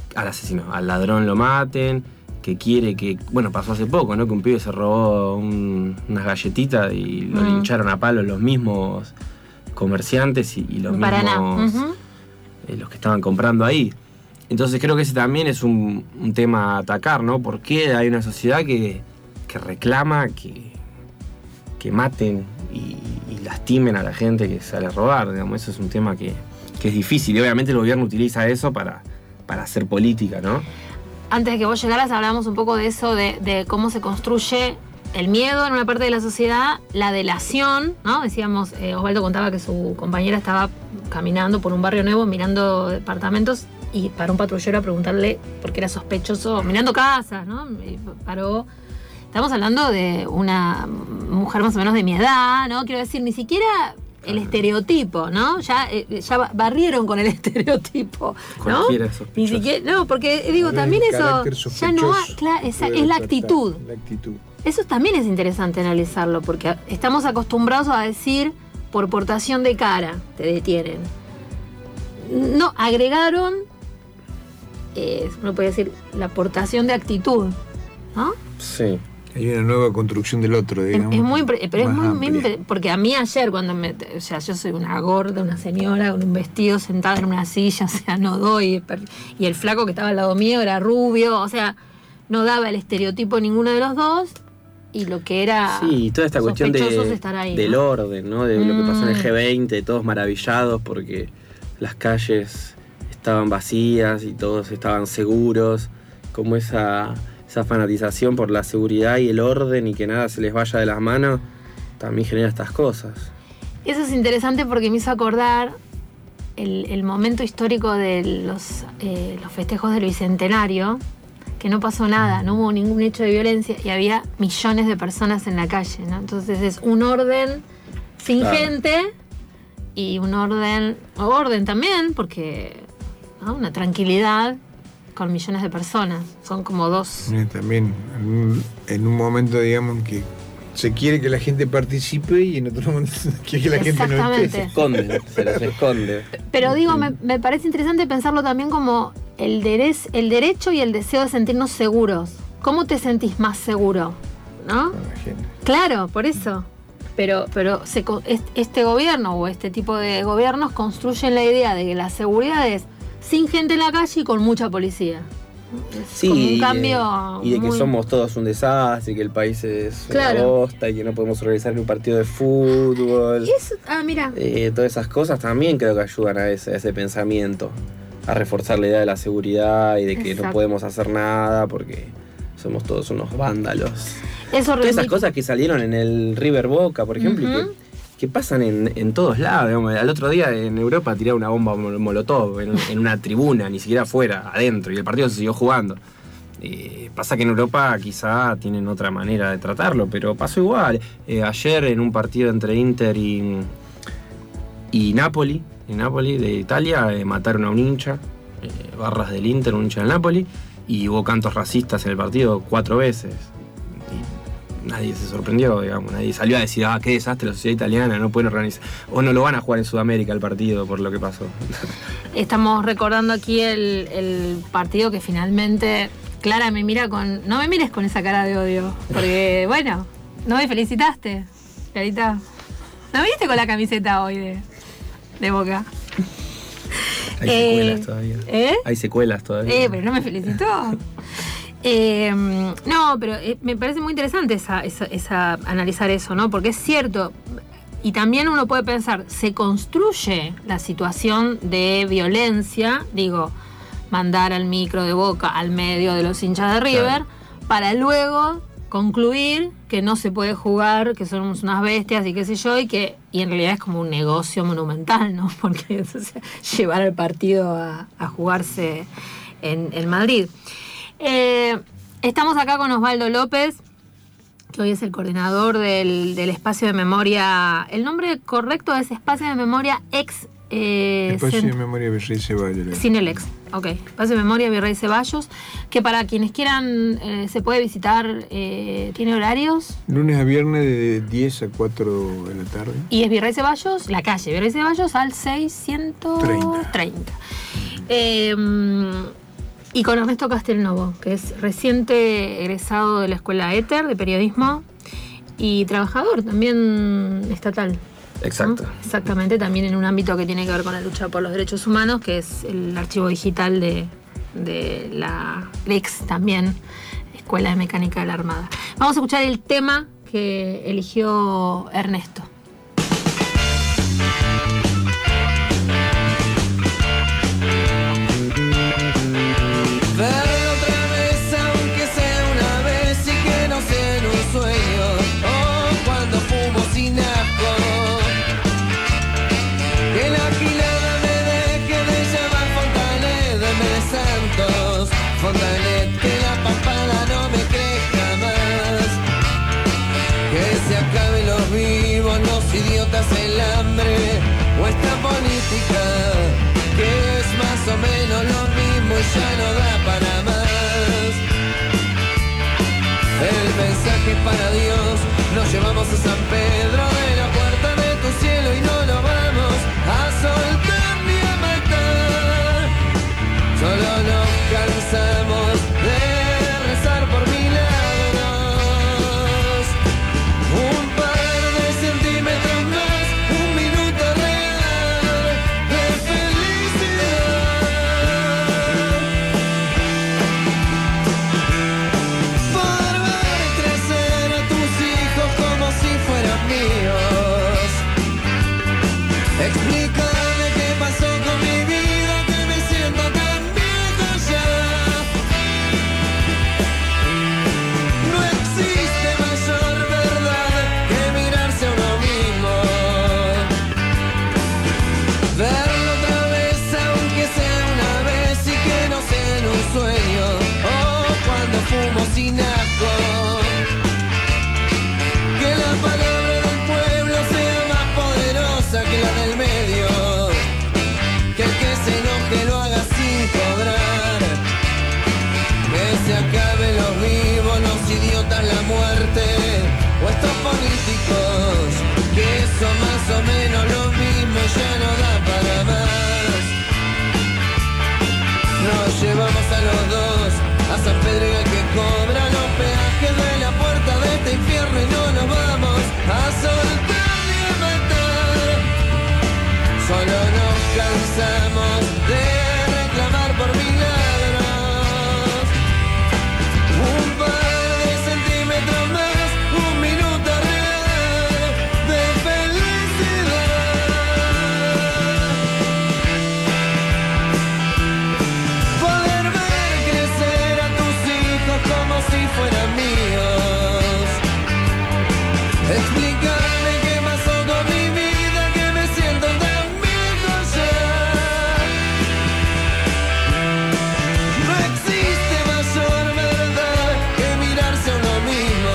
al ladrón lo maten, que quiere que, bueno, pasó hace poco, ¿no? Que un pibe se robó unas galletitas y lo lincharon a palos los mismos comerciantes y los mismos los que estaban comprando ahí. Entonces creo que ese también es un tema a atacar, ¿no? ¿Por qué hay una sociedad que reclama que maten y lastimen a la gente que sale a robar? Digamos, eso es un tema que es difícil y obviamente el gobierno utiliza eso para hacer política, ¿no? Antes de que vos llegaras hablábamos un poco de eso, de cómo se construye el miedo en una parte de la sociedad, la delación, ¿no? Decíamos, Osvaldo contaba que su compañera estaba caminando por un barrio nuevo mirando departamentos y paró un patrullero a preguntarle por qué era sospechoso, mirando casas, ¿no? Y paró. Estamos hablando de una mujer más o menos de mi edad, ¿no? Quiero decir, ni siquiera el estereotipo, ¿no? Ya barrieron con el estereotipo, ¿no? Ni siquiera, no, porque digo, también eso ya no hay, claro, es la actitud. La actitud. Eso también es interesante analizarlo, porque estamos acostumbrados a decir por portación de cara te detienen. No, agregaron, uno puede decir, la portación de actitud, ¿no? Sí. Hay una nueva construcción del otro, digamos. Es muy, pero es muy, porque a mí ayer cuando o sea, yo soy una gorda, una señora con un vestido sentada en una silla, o sea, no doy, y el flaco que estaba al lado mío era rubio, o sea, no daba el estereotipo ninguno de los dos, y lo que era sí, toda esta cuestión ahí, del ¿no? orden, ¿no? De lo que pasó en el G20, todos maravillados porque las calles estaban vacías y todos estaban seguros, como esa fanatización por la seguridad y el orden y que nada se les vaya de las manos, también genera estas cosas. Eso es interesante porque me hizo acordar el momento histórico de los festejos del Bicentenario, que no pasó nada, no hubo ningún hecho de violencia y había millones de personas en la calle, ¿no? Entonces es un orden sin gente y un orden también, porque, ¿no? Una tranquilidad con millones de personas. Son como dos. También en un momento, digamos, que se quiere que la gente participe y en otro momento se quiere que la gente no esté. Se les esconde. Pero digo, me parece interesante pensarlo también como el derecho y el deseo de sentirnos seguros. ¿Cómo te sentís más seguro? ¿No? Claro, por eso. Pero este gobierno o este tipo de gobiernos construyen la idea de que la seguridad es sin gente en la calle y con mucha policía. Es como un cambio y de que somos todos un desastre, que el país es una bosta y que no podemos organizar ni un partido de fútbol. Eso, mira. Todas esas cosas también creo que ayudan a ese pensamiento, a reforzar la idea de la seguridad y de que no podemos hacer nada porque somos todos unos vándalos. Todas esas cosas que salieron en el River Boca, por ejemplo, que pasan en todos lados. Digamos. Al otro día en Europa tiraron una bomba molotov en una tribuna, ni siquiera afuera, adentro, y el partido se siguió jugando. Pasa que en Europa quizá tienen otra manera de tratarlo, pero pasó igual. Ayer en un partido entre Inter y Napoli, en Napoli de Italia, mataron a un hincha, barras del Inter, un hincha del Napoli, y hubo cantos racistas en el partido 4 veces. Nadie se sorprendió, digamos, nadie salió a decir, qué desastre la sociedad italiana, no pueden organizar, o no lo van a jugar en Sudamérica el partido por lo que pasó. Estamos recordando aquí el partido que finalmente Clara me mira no me mires con esa cara de odio, porque bueno, no me felicitaste, Clarita. No me viste con la camiseta hoy de Boca. Hay secuelas todavía. Hay secuelas todavía. Pero no me felicitó. No, pero me parece muy interesante analizar eso, ¿no? Porque es cierto, y también uno puede pensar, se construye la situación de violencia, digo, mandar al micro de Boca al medio de los hinchas de River, para luego concluir que no se puede jugar, que somos unas bestias y qué sé yo, y en realidad es como un negocio monumental, ¿no? Porque entonces, llevar el partido a jugarse en Madrid. Estamos acá con Osvaldo López, que hoy es el coordinador del espacio de memoria. El nombre correcto es espacio de memoria espacio de memoria Virrey Ceballos. Sin el ex, ok. Espacio de memoria Virrey Ceballos, que para quienes quieran se puede visitar, ¿tiene horarios? Lunes a viernes de 10 a 4 de la tarde. Y es Virrey Ceballos, la calle Virrey Ceballos al 630. Y con Ernesto Castelnovo, que es reciente egresado de la Escuela Éter de Periodismo y trabajador también estatal. Exacto. ¿No? Exactamente, también en un ámbito que tiene que ver con la lucha por los derechos humanos, que es el archivo digital de de la ex también Escuela de Mecánica de la Armada. Vamos a escuchar el tema que eligió Ernesto. Verlo otra vez, aunque sea una vez, y que no sea en un sueño, cuando fumo sin asco. Que la gilada me deje de llamar Fontanet, deme de Santos, Fontanet, que la papada no me crezca más. Que se acaben los vivos, los idiotas, el hambre, o esta política, que es más o menos lo mismo y ya no da para más. El mensaje para Dios, nos llevamos a San Pedro de la puerta de tu cielo y no lo vamos a soltar ni a matar. Solo nos cansamos de rezar por milagros. Un par de centímetros más, un minuto real de felicidad. Poder ver crecer a tus hijos como si fueran míos. Explícame qué pasó con mi vida, que me siento tan viejo ya. No existe mayor verdad que mirarse a uno mismo. Verlo otra vez, aunque sea una vez, y que no sea en un sueño, cuando fumo sin asco. Que la palabra del pueblo sea más poderosa que la del medio. Que el que se enoje lo haga sin cobrar. Que se acaben los vivos, los idiotas, la muerte, o estos políticos, que son más o menos lo mismo y ya no da para más. Nos llevamos a los dos a San Pedro y al que cobra los peajes de la puerta de este infierno, y no nos vamos a soltar ni a matar. Solo nos cansamos de reclamar por milagros. Un par de centímetros más, un minuto real de felicidad. Poder ver crecer a tus hijos como si fueran míos. Explícame qué pasó con mi vida, que me siento tan viejo ya. No existe mayor verdad que mirarse a uno mismo.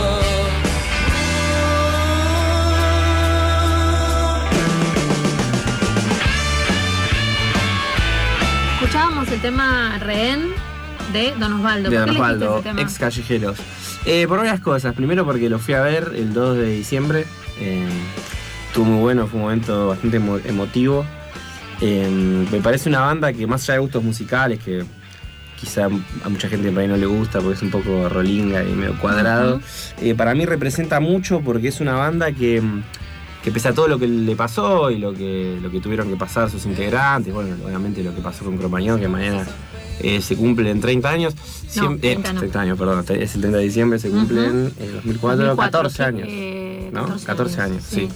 Escuchábamos el tema Rehén de Don Osvaldo. De ¿Por Don qué elegiste Osvaldo, ese tema? ex callejeros. Por varias cosas. Primero porque lo fui a ver el 2 de diciembre. Estuvo muy bueno, fue un momento bastante emotivo. Me parece una banda que, más allá de gustos musicales, que quizá a mucha gente por ahí no le gusta porque es un poco rolinga y medio cuadrado, para mí representa mucho porque es una banda que pese a todo lo que le pasó y lo que tuvieron que pasar sus integrantes, bueno, obviamente lo que pasó con Cromañón, que mañana se cumplen 30 años. 30 años, perdón, es el 30 de diciembre, se cumplen en 2004, 14 años. 14 años, sí.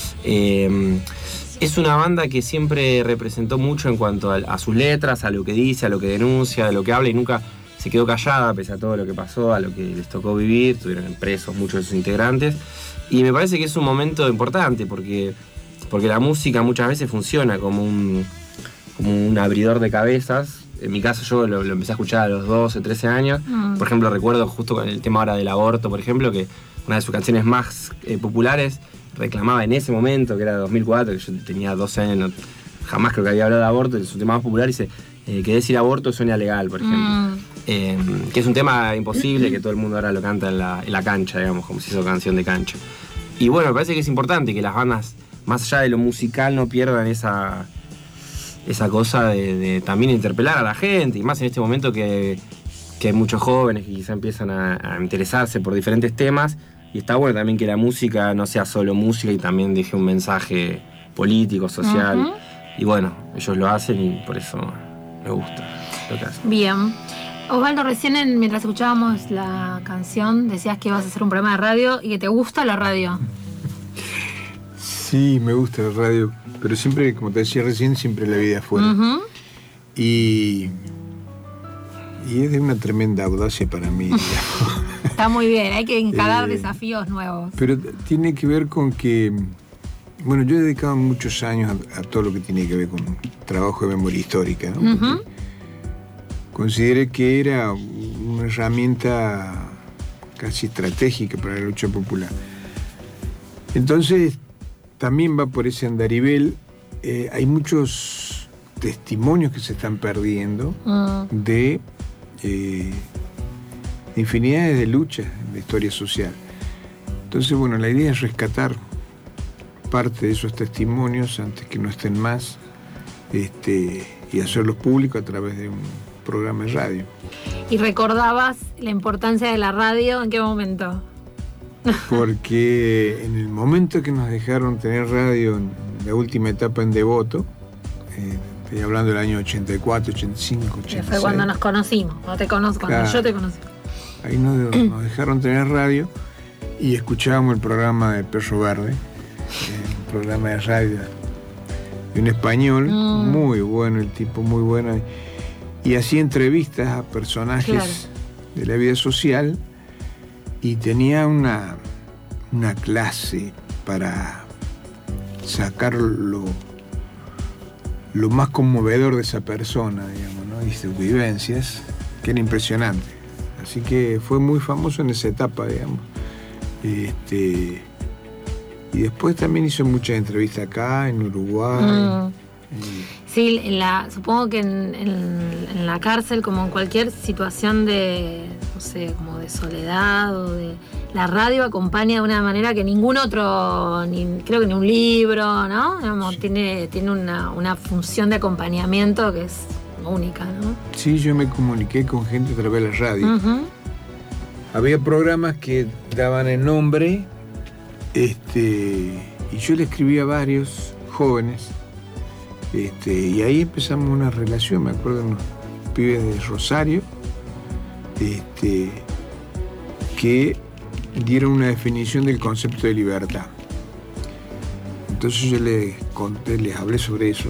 Es una banda que siempre representó mucho en cuanto a sus letras, a lo que dice, a lo que denuncia, a lo que habla, y nunca se quedó callada pese a todo lo que pasó, a lo que les tocó vivir. Estuvieron presos muchos de sus integrantes. Y me parece que es un momento importante porque la música muchas veces funciona como un abridor de cabezas. En mi caso yo lo empecé a escuchar a los 12, 13 años. Por ejemplo, recuerdo justo con el tema ahora del aborto, por ejemplo, que una de sus canciones más populares reclamaba en ese momento, que era 2004, que yo tenía 12 años, jamás creo que había hablado de aborto, es un tema más popular, y dice que decir aborto suena legal, por ejemplo. Que es un tema imposible, que todo el mundo ahora lo canta en la cancha, digamos, como si hizo canción de cancha. Y bueno, me parece que es importante que las bandas, más allá de lo musical, no pierdan esa cosa de también interpelar a la gente, y más en este momento que hay muchos jóvenes que quizá empiezan a interesarse por diferentes temas, y está bueno también que la música no sea solo música y también deje un mensaje político, social. Y bueno, ellos lo hacen y por eso me gusta. lo que hace. Bien. Osvaldo, recién mientras escuchábamos la canción decías que ibas a hacer un programa de radio y que te gusta la radio. Sí, me gusta la radio, pero siempre, como te decía recién, siempre la vida afuera. Uh-huh. Y es de una tremenda audacia para mí, digamos. Está muy bien, hay que encarar desafíos nuevos. Pero tiene que ver con que, bueno, yo he dedicado muchos años a todo lo que tiene que ver con trabajo de memoria histórica, ¿no? Uh-huh. Consideré que era una herramienta casi estratégica para la lucha popular. Entonces, también va por ese andarivel. Hay muchos testimonios que se están perdiendo de infinidades de luchas en la historia social. Entonces, bueno, la idea es rescatar parte de esos testimonios antes que no estén más y hacerlos públicos a través de un programa de radio. ¿Y recordabas la importancia de la radio? ¿En qué momento? Porque en el momento que nos dejaron tener radio en la última etapa en Devoto, estoy hablando del año 84, 85, 86. Fue cuando nos conocimos, no te conozco, cuando yo te conocí. Ahí nos dejaron tener radio y escuchábamos el programa de Perro Verde, el programa de radio de un español, muy bueno, el tipo muy bueno, y hacía entrevistas a personajes de la vida social y tenía una clase para sacar lo más conmovedor de esa persona, digamos, ¿no? Y sus vivencias, que era impresionante. Así que fue muy famoso en esa etapa, digamos. Y después también hizo muchas entrevistas acá, en Uruguay. Sí, supongo que en la cárcel, como en cualquier situación de, no sé, como de soledad o de... La radio acompaña de una manera que ningún otro, creo que ni un libro, ¿no? Digamos, tiene una función de acompañamiento que es única, ¿no? Sí, yo me comuniqué con gente a través de la radio. Uh-huh. Había programas que daban el nombre, y yo le escribía a varios jóvenes, y ahí empezamos una relación. Me acuerdo de unos pibes de Rosario, que dieron una definición del concepto de libertad. Entonces yo les conté, les hablé sobre eso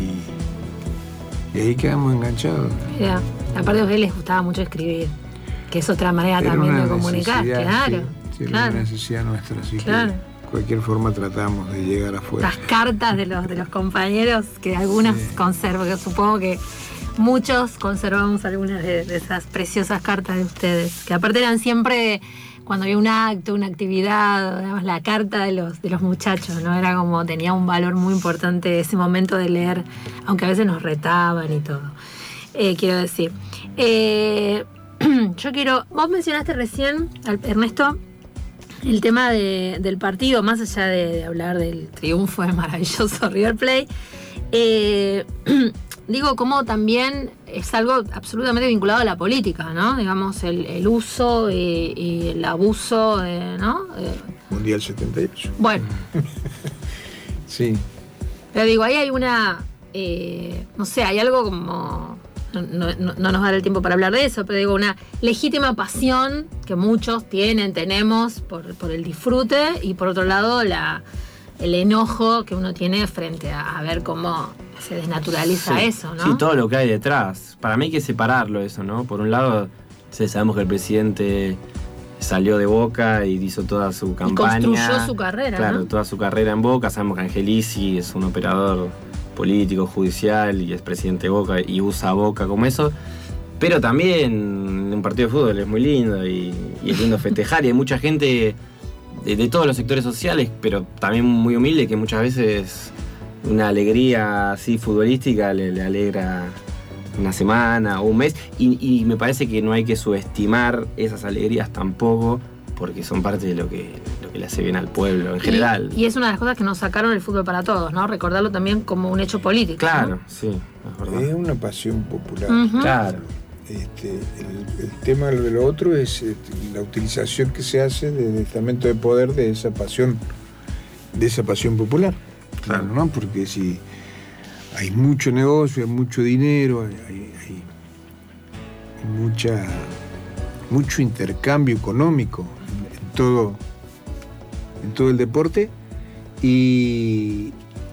y ahí quedamos enganchados. Mira, aparte a ustedes les gustaba mucho escribir, que es otra manera también de comunicar, claro. Sí, era una necesidad nuestra, así que de cualquier forma tratamos de llegar afuera. Las cartas de los compañeros, que algunas conservo, que supongo que muchos conservamos algunas de esas preciosas cartas de ustedes, que aparte eran siempre... Cuando había un acto, una actividad, digamos, la carta de los muchachos, ¿no? Era como, tenía un valor muy importante ese momento de leer, aunque a veces nos retaban y todo. Quiero decir. Vos mencionaste recién, Ernesto, el tema del partido, más allá de hablar del triunfo del maravilloso River Plate. Digo, como también es algo absolutamente vinculado a la política, ¿no? Digamos, el uso y el abuso, ¿no? Mundial 78. Bueno. Sí. Pero digo, ahí hay una... no sé, hay algo como... No nos va a dar el tiempo para hablar de eso, pero digo, una legítima pasión que muchos tenemos por el disfrute, y por otro lado el enojo que uno tiene frente a ver cómo se desnaturaliza eso, ¿no? Sí, todo lo que hay detrás. Para mí hay que separarlo eso, ¿no? Por un lado, sabemos que el presidente salió de Boca y hizo toda su campaña. Y construyó su carrera, claro, ¿no? Toda su carrera en Boca. Sabemos que Angelici es un operador político, judicial, y es presidente de Boca y usa Boca como eso. Pero también un partido de fútbol es muy lindo y es lindo festejar, y hay mucha gente de todos los sectores sociales, pero también muy humilde, que muchas veces una alegría así futbolística le alegra una semana o un mes, y me parece que no hay que subestimar esas alegrías tampoco, porque son parte de lo que le hace bien al pueblo en general. Y es una de las cosas que nos sacaron el fútbol para todos, ¿no? Recordarlo también como un hecho político. Claro, ¿no? Sí, es verdad. Es una pasión popular. Uh-huh. Claro. El tema de lo otro es la utilización que se hace del estamento de poder de esa pasión popular. Claro, ¿no? Porque si hay mucho negocio, hay mucho dinero, hay mucho intercambio económico en todo el deporte, y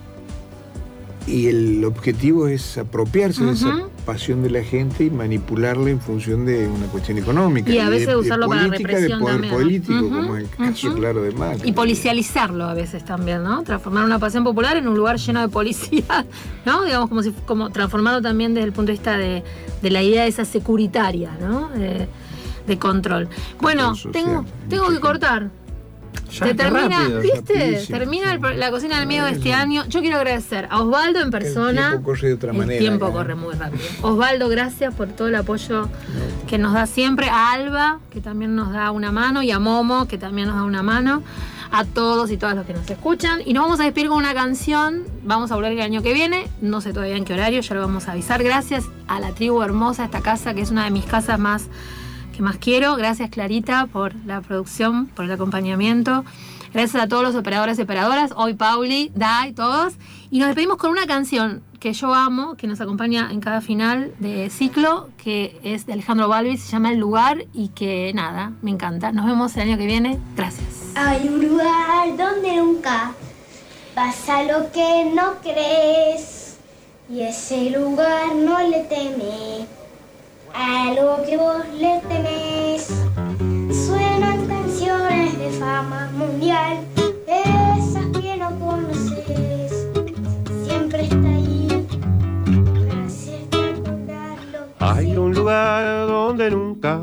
el objetivo es apropiarse de esa pasión de la gente y manipularla en función de una cuestión económica. Y a veces usarlo para represión de poder también. político, como es el caso claro de Macri. Y policializarlo a veces también, ¿no? Transformar una pasión popular en un lugar lleno de policía, ¿no? Digamos, como transformarlo también desde el punto de vista de la idea de esa securitaria, ¿no? De control. Bueno, tengo que cortar. Ya Se está termina, rápido, ¿viste? rapidísimo. Termina la cocina del miedo de este año. Yo quiero agradecer a Osvaldo en persona. El tiempo corre de otra manera. El tiempo acá. corre muy rápido. Osvaldo, gracias por todo el apoyo que nos da siempre. A Alba, que también nos da una mano. Y a Momo, que también nos da una mano. A todos y todas los que nos escuchan. Y nos vamos a despedir con una canción. Vamos a volver el año que viene. No sé todavía en qué horario, ya lo vamos a avisar. Gracias a la tribu hermosa, esta casa que es una de mis casas que más quiero. Gracias, Clarita, por la producción, por el acompañamiento. Gracias a todos los operadores y operadoras. Hoy Pauli, Dai, todos. Y nos despedimos con una canción que yo amo, que nos acompaña en cada final de ciclo, que es de Alejandro Balbi, se llama El Lugar, y que nada, me encanta. Nos vemos el año que viene. Gracias. Hay un lugar donde nunca pasa lo que no crees, y ese lugar no le teme a lo que vos le temés. Suenan canciones de fama mundial, esas que no conoces. Siempre está ahí para hacerte acordarlo. Hay un lugar donde nunca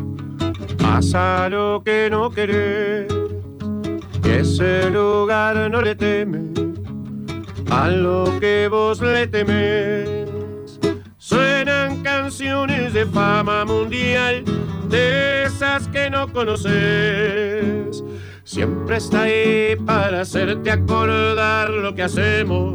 pasa lo que no querés, y ese lugar no le teme a lo que vos le temés. Suenan canciones de fama mundial, de esas que no conoces. Siempre está ahí para hacerte acordar lo que hacemos,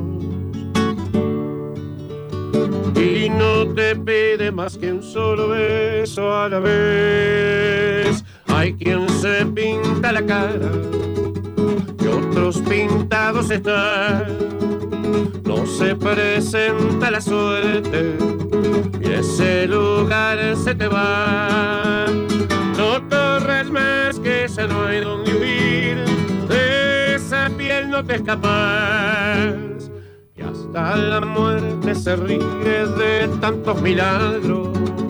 y no te pide más que un solo beso a la vez. Hay quien se pinta la cara y otros pintados están. No se presenta la suerte y ese lugar se te va. No corres más, que ya no hay donde huir, de esa piel no te escapas. Y hasta la muerte se ríe de tantos milagros,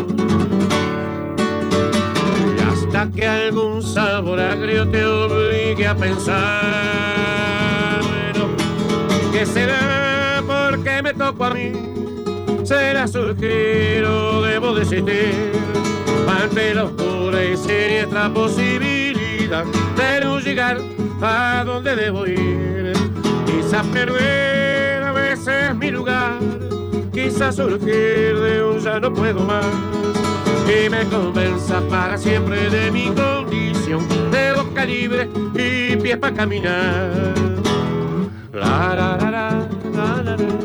y hasta que algún sabor agrio te obligue a pensar. Bueno, ¿qué será? Porque me tocó a mí. Será surgir o debo desistir ante la oscura y siniestra posibilidad de no llegar a donde debo ir. Quizás perder a veces mi lugar, quizás surgir de un ya no puedo más, y me convenza para siempre de mi condición de boca libre y pies para caminar. La la la la la la la.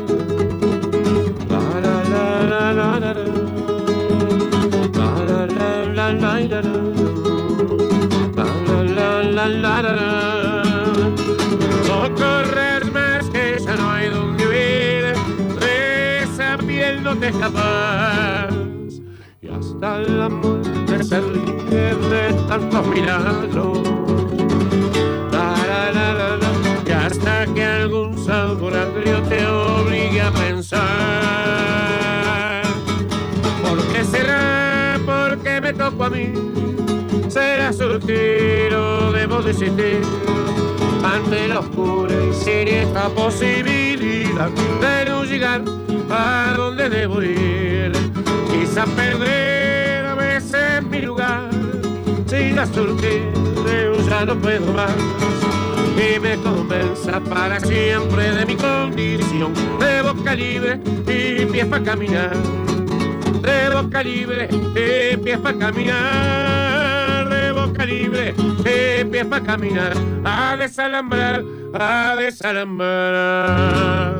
No correr más, que ya no hay donde huir, de esa piel no te escapas. Y hasta la muerte se ríe de tantos milagros. Y hasta que algún sabor agrio te obligue a pensar. ¿Por qué será? Porque me tocó a mí. Será surgir o debo desistir ante la oscura y siniestra posibilidad de no llegar a donde debo ir. Quizá perder a veces mi lugar, siga surgir de un ya no puedo más, y me convenza para siempre de mi condición de boca libre y pies para caminar. De boca libre y pies para caminar. De boca libre y pies para caminar. A desalambrar, a desalambrar.